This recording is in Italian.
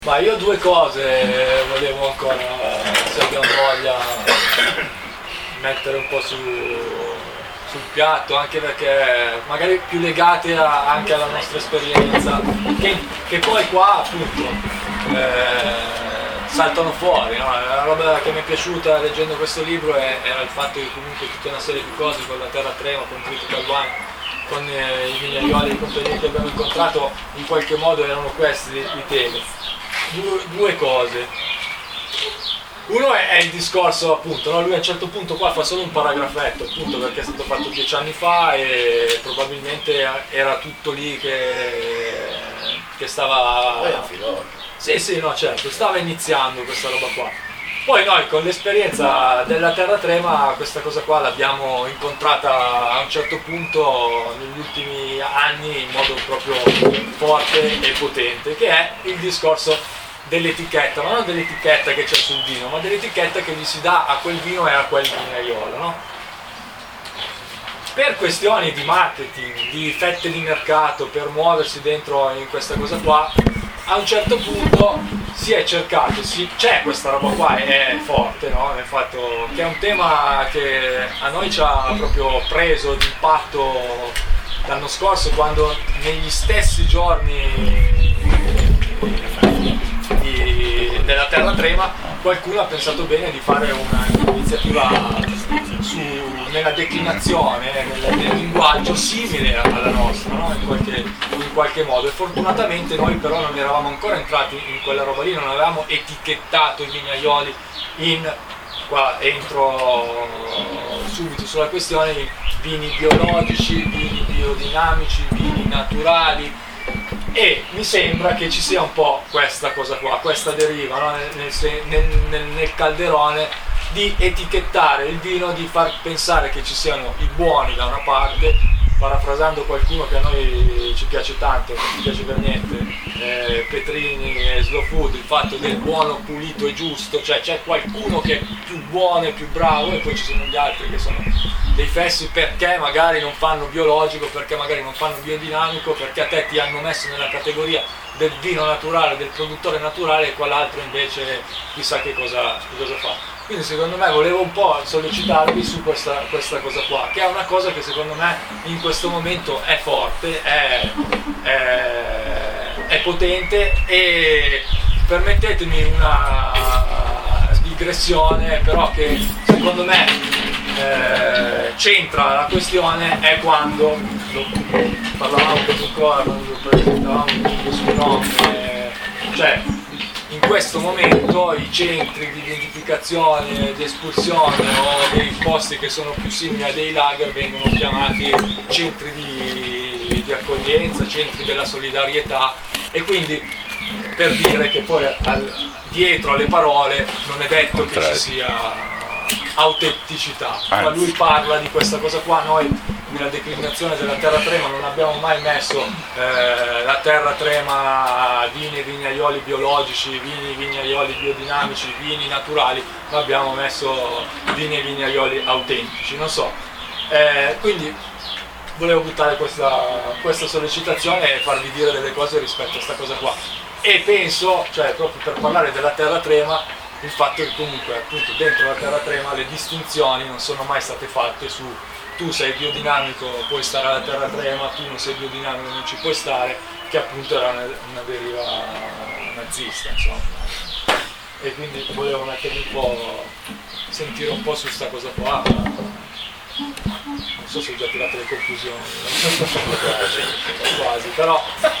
Ma io due cose volevo ancora, se abbiamo voglia, mettere un po' sul piatto, anche perché magari più legate anche alla nostra esperienza, che poi qua appunto saltano fuori, no? La roba che mi è piaciuta leggendo questo libro era il fatto che comunque tutta una serie di cose con la terra trema, con Critical Wine, con i vignaioli e i contadini che abbiamo incontrato, in qualche modo erano questi i temi. Due cose. Uno è il discorso, appunto, no? Lui a un certo punto qua fa solo un paragrafetto, appunto, perché è stato fatto 10 anni fa e probabilmente era tutto lì che stava... Poi è un filone. Sì, no, certo, stava iniziando questa roba qua. Poi noi con l'esperienza della terra trema questa cosa qua l'abbiamo incontrata a un certo punto negli ultimi anni in modo proprio forte e potente, che è il discorso dell'etichetta, ma non dell'etichetta che c'è sul vino, ma dell'etichetta che gli si dà a quel vino e a quel vignaiolo, no? Per questioni di marketing, di fette di mercato, per muoversi dentro in questa cosa qua, a un certo punto si è cercato, c'è questa roba qua, è forte, no? Nel fatto che è un tema che a noi ci ha proprio preso d'impatto l'anno scorso, quando negli stessi giorni della terra trema qualcuno ha pensato bene di fare un'iniziativa nella declinazione, nel linguaggio simile alla nostra, no? in qualche modo, e fortunatamente noi però non eravamo ancora entrati in quella roba lì, non avevamo etichettato i vignaioli entro subito sulla questione di vini biologici, vini biodinamici, vini naturali, e mi sembra che ci sia un po' questa cosa qua, questa deriva, no? nel calderone, di etichettare il vino, di far pensare che ci siano i buoni da una parte, parafrasando qualcuno che a noi ci piace tanto, non ci piace per niente, Petrini e Slow Food, il fatto del buono, pulito e giusto, cioè c'è qualcuno che è più buono e più bravo e poi ci sono gli altri che sono dei fessi perché magari non fanno biologico, perché magari non fanno biodinamico, perché a te ti hanno messo nella categoria del vino naturale, del produttore naturale, e quell'altro invece chissà che cosa fa. Quindi secondo me volevo un po' sollecitarvi su questa cosa qua, che è una cosa che secondo me in questo momento è forte, è potente, e permettetemi una digressione, però che secondo me c'entra la questione, è quando parlavamo ancora, quando presentavamo il suo nome, cioè in questo momento i centri di identificazione, di espulsione o dei posti che sono più simili a dei lager vengono chiamati centri di accoglienza, centri della solidarietà, e quindi per dire che poi dietro alle parole non è detto che ci sia autenticità, ma lui parla di questa cosa qua. Noi nella declinazione della terra trema non abbiamo mai messo la terra trema vini e vignaioli biologici, vini e vignaioli biodinamici, vini naturali, ma abbiamo messo vini e vignaioli autentici, non so, quindi volevo buttare questa sollecitazione e farvi dire delle cose rispetto a questa cosa qua, e penso, cioè proprio per parlare della terra trema, il fatto che comunque appunto dentro la terra trema le distinzioni non sono mai state fatte su tu sei biodinamico puoi stare alla terra trema, tu non sei biodinamico non ci puoi stare, che appunto era una deriva nazista, insomma. E quindi volevo mettermi un po', sentire un po' su sta cosa qua. Non so se ho già tirato le conclusioni, quasi, però